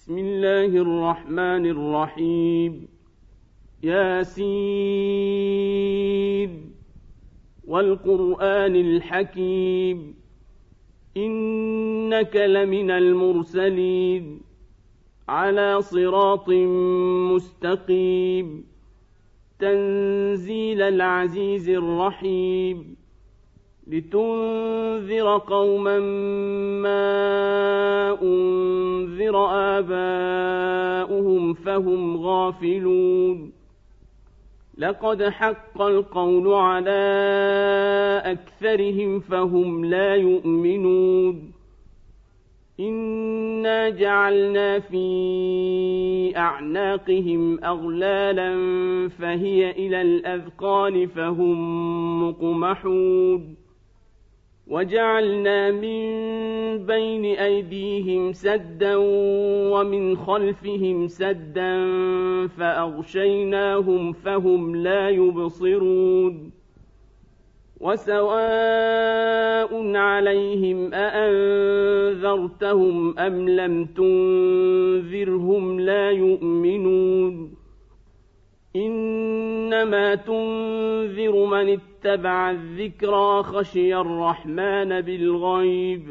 بسم الله الرحمن الرحيم ياسين والقرآن الحكيم إنك لمن المرسلين على صراط مستقيم تنزيل العزيز الرحيم لتنذر قوما ما أنذر آباؤهم فهم غافلون لقد حق القول على أكثرهم فهم لا يؤمنون إنا جعلنا في أعناقهم أغلالا فهي إلى الأذقان فهم مقمحون وجعلنا من بين أيديهم سدا ومن خلفهم سدا فأغشيناهم فهم لا يبصرون وسواء عليهم أأنذرتهم أم لم تنذرهم لا يؤمنون إنما تنذر من اتبع الذكرى خشي الرحمن بالغيب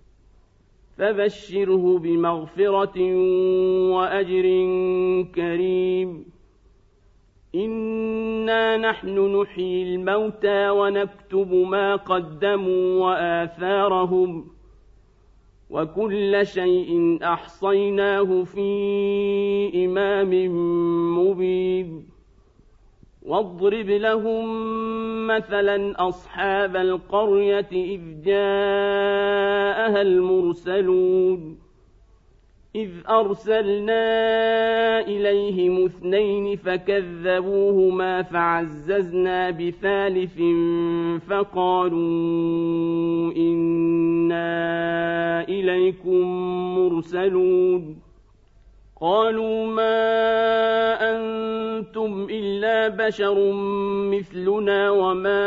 فبشره بمغفرة وأجر كريم إنا نحن نحيي الموتى ونكتب ما قدموا وآثارهم وكل شيء أحصيناه في إمام مبين واضرب لهم مثلا أصحاب القرية إذ جاءها المرسلون إذ أرسلنا إليهم 2 فكذبوهما فعززنا بثالث فقالوا إنا إليكم مرسلون قالوا ما أنتم إلا بشر مثلنا وما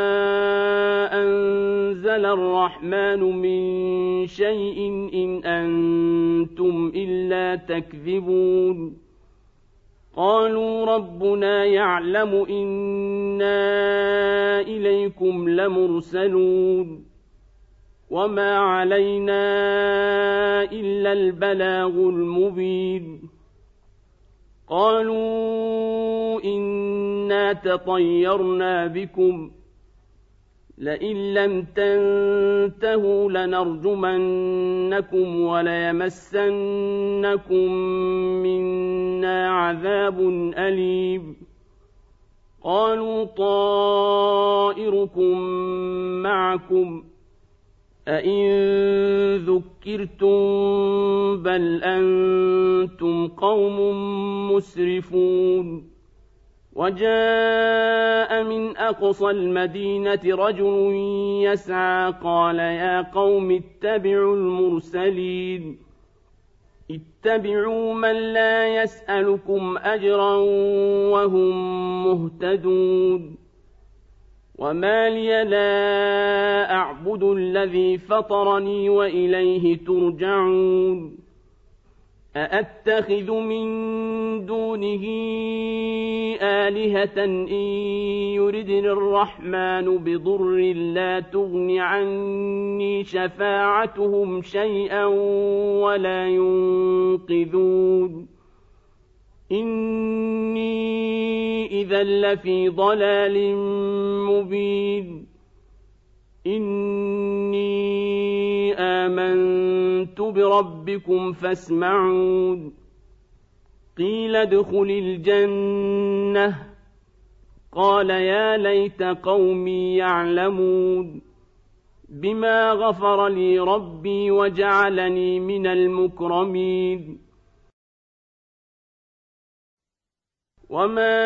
أنزل الرحمن من شيء إن أنتم إلا تكذبون قالوا ربنا يعلم إنا إليكم لمرسلون وما علينا إلا البلاغ المبين قالوا إنا تطيرنا بكم لئن لم تنتهوا لنرجمنكم وليمسنكم منا عذاب أليم قالوا طائركم معكم أئن ذكرتم بل أنتم قوم مسرفون وجاء من أقصى المدينة رجل يسعى قال يا قوم اتبعوا المرسلين اتبعوا من لا يسألكم أجرا وهم مهتدون وما لي لا أعبد الذي فطرني وإليه ترجعون أأتخذ من دونه آلهة إن يردن الرحمن بضر لا تغن عني شفاعتهم شيئا ولا ينقذون إني إذا لفي ضلال مبين إني آمنت بربكم فاسمعون قيل ادخل الجنة قال يا ليت قومي يعلمون بما غفر لي ربي وجعلني من المكرمين وما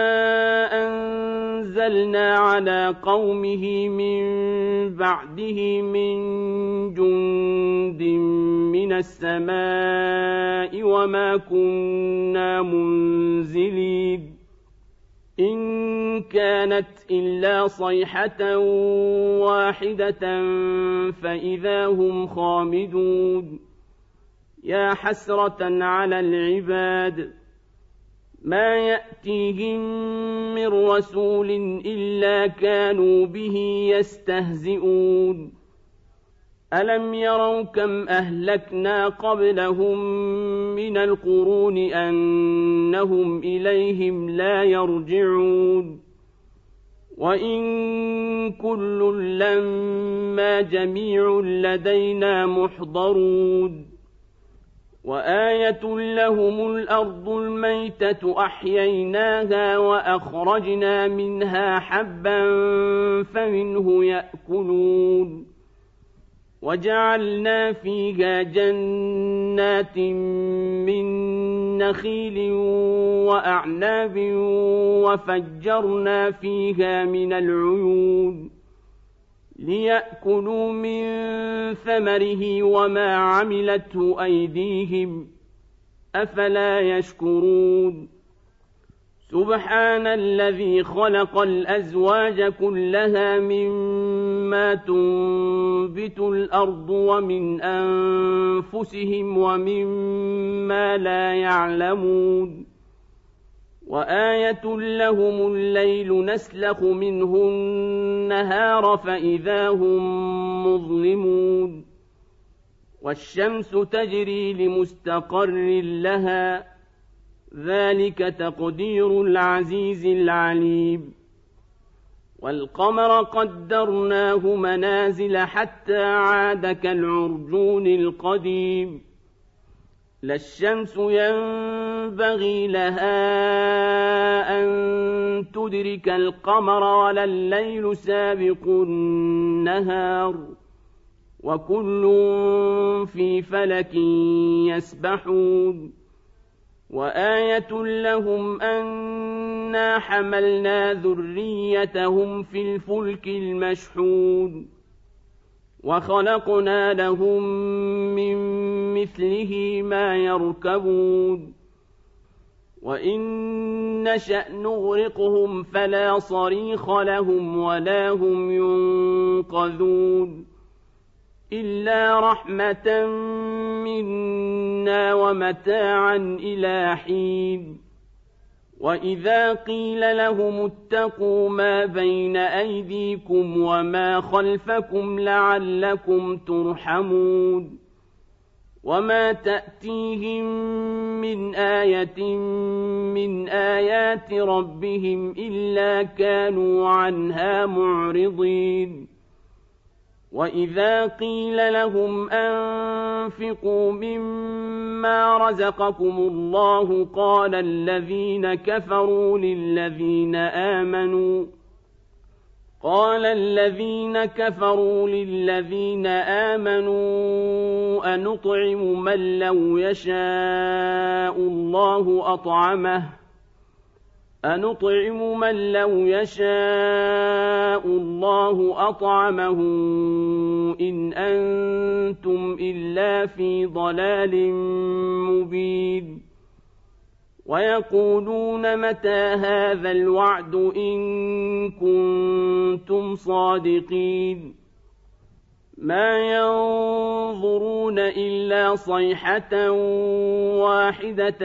أنزلنا على قومه من بعده من جند من السماء وما كنا منزلين إن كانت إلا صيحة واحدة فإذا هم خامدون يا حسرة على العباد ما يأتيهم من رسول إلا كانوا به يستهزئون ألم يروا كم أهلكنا قبلهم من القرون أنهم إليهم لا يرجعون وإن كل لما جميع لدينا محضرون وآية لهم الأرض الميتة أحييناها وأخرجنا منها حبا فمنه يأكلون وجعلنا فيها جنات من نخيل وأعناب وفجرنا فيها من العيون ليأكلوا من ثمره وما عملته أيديهم أفلا يشكرون سبحان الذي خلق الأزواج كلها مما تنبت الأرض ومن أنفسهم ومما لا يعلمون وآية لهم الليل نسلخ منه النهار فإذا هم مظلمون والشمس تجري لمستقر لها ذلك تقدير العزيز العليم والقمر قدرناه منازل حتى عاد كالعرجون القديم لا الشمس ينبغي لها أن تدرك القمر ولا الليل سابق النهار وكل في فلك يسبحون وآية لهم أنا حملنا ذريتهم في الفلك المشحون وخلقنا لهم من مثله ما يركبون وإن نشأ نغرقهم فلا صريخ لهم ولا هم ينقذون إلا رحمة منا ومتاعا إلى حين وإذا قيل لهم اتقوا ما بين أيديكم وما خلفكم لعلكم ترحمون وما تأتيهم من آية من آيات ربهم إلا كانوا عنها معرضين وإذا قيل لهم أنفقوا مما رزقكم الله قال الذين كفروا للذين آمنوا أنطعم من لو يشاء الله أطعمه إن أنتم إلا في ضلال مبين ويقولون متى هذا الوعد إن كنتم صادقين ما ينظرون إلا صيحة واحدة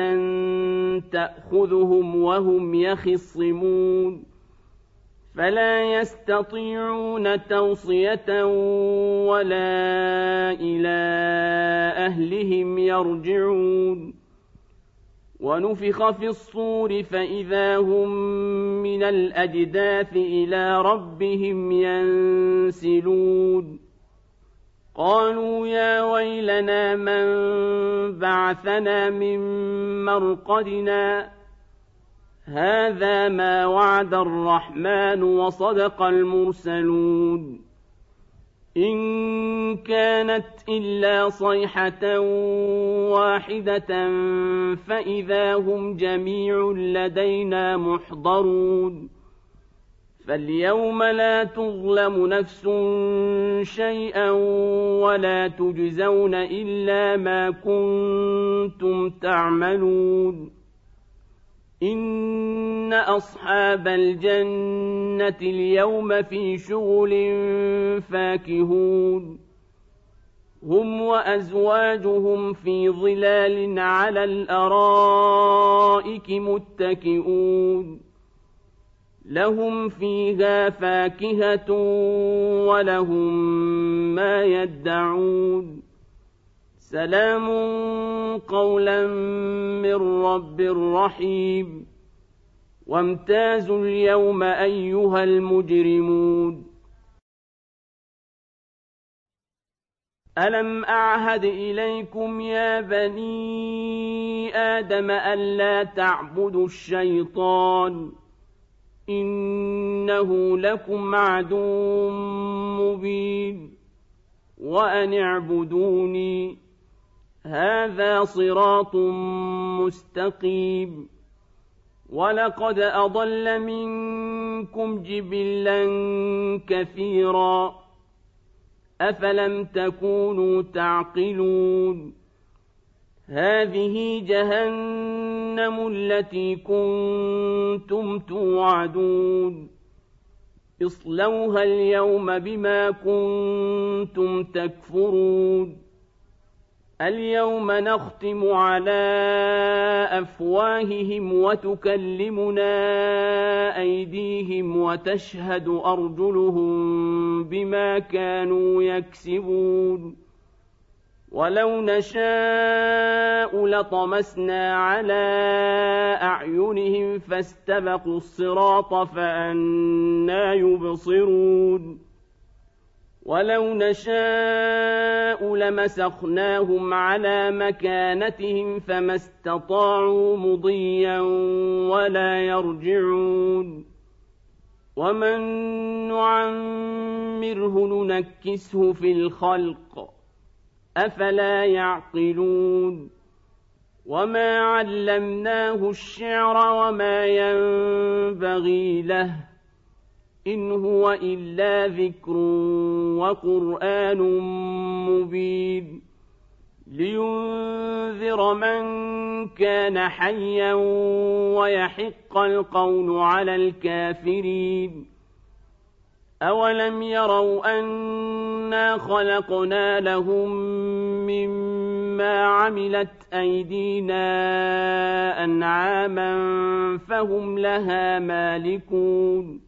تأخذهم وهم يخصمون فلا يستطيعون توصية ولا إلى أهلهم يرجعون ونفخ في الصور فإذا هم من الأجداث إلى ربهم ينسلون قالوا يا ويلنا من بعثنا من مرقدنا هذا ما وعد الرحمن وصدق المرسلون إن كانت إلا صيحة واحدة فإذا هم جميع لدينا محضرون فاليوم لا تظلم نفس شيئا ولا تجزون إلا ما كنتم تعملون إن أصحاب الجنة اليوم في شغل فاكهون هم وأزواجهم في ظلال على الأرائك متكئون لهم فيها فاكهة ولهم ما يدعون سلام قولا من رب رحيم وامتازوا اليوم أيها المجرمون ألم أعهد إليكم يا بني آدم ألا تعبدوا الشيطان إنه لكم عدو مبين وأن اعبدوني هذا صراط مستقيم ولقد أضل منكم جبلا كثيرا أفلم تكونوا تعقلون هذه جهنم التي كنتم توعدون اصلوها اليوم بما كنتم تكفرون اليوم نختم على أفواههم وتكلمنا أيديهم وتشهد أرجلهم بما كانوا يكسبون ولو نشاء لطمسنا على أعينهم فاستبقوا الصراط فأنى يبصرون ولو نشاء لمسخناهم على مكانتهم فما استطاعوا مضيا ولا يرجعون ومن نعمره ننكسه في الخلق أفلا يعقلون وما علمناه الشعر وما ينبغي له إن هو إلا ذكر وقرآن مبين لينذر من كان حيا ويحق القول على الكافرين أولم يروا أنا خلقنا لهم مما عملت أيدينا أنعاما فهم لها مالكون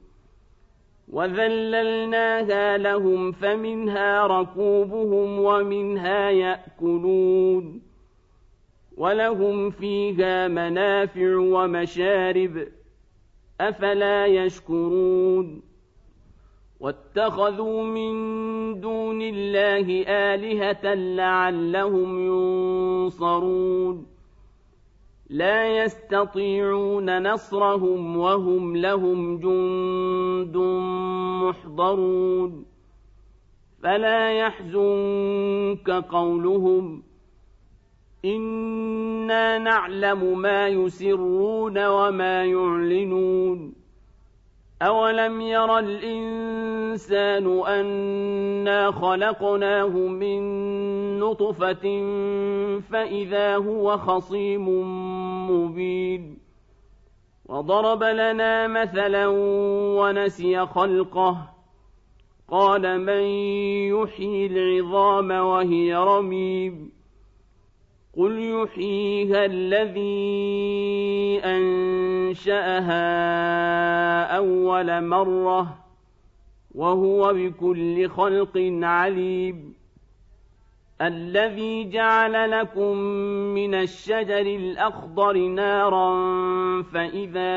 وذللناها لهم فمنها ركوبهم ومنها يأكلون ولهم فيها منافع ومشارب أفلا يشكرون واتخذوا من دون الله آلهة لعلهم ينصرون لا يستطيعون نصرهم وهم لهم جند محضرون فلا يحزنك قولهم إنا نعلم ما يسرون وما يعلنون أولم ير الإنسان أنا خلقناه من نطفة فإذا هو خصيم مبين وضرب لنا مثلا ونسي خلقه قال من يحيي العظام وهي رميم قل يحييها الذي أنشأها أول مرة وهو بكل خلق عليم الذي جعل لكم من الشجر الأخضر نارا فإذا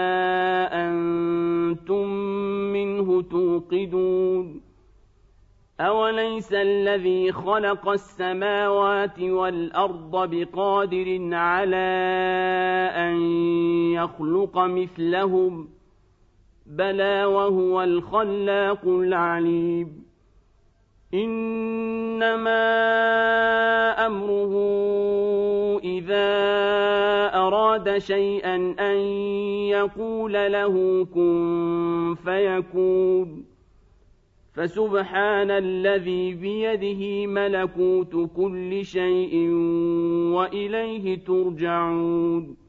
أنتم منه توقدون أوليس الذي خلق السماوات والأرض بقادر على أن يخلق مثلهم بلى وهو الخلاق العليم إنما أمره إذا أراد شيئا أن يقول له كن فيكون فسبحان الذي بيده ملكوت كل شيء وإليه ترجعون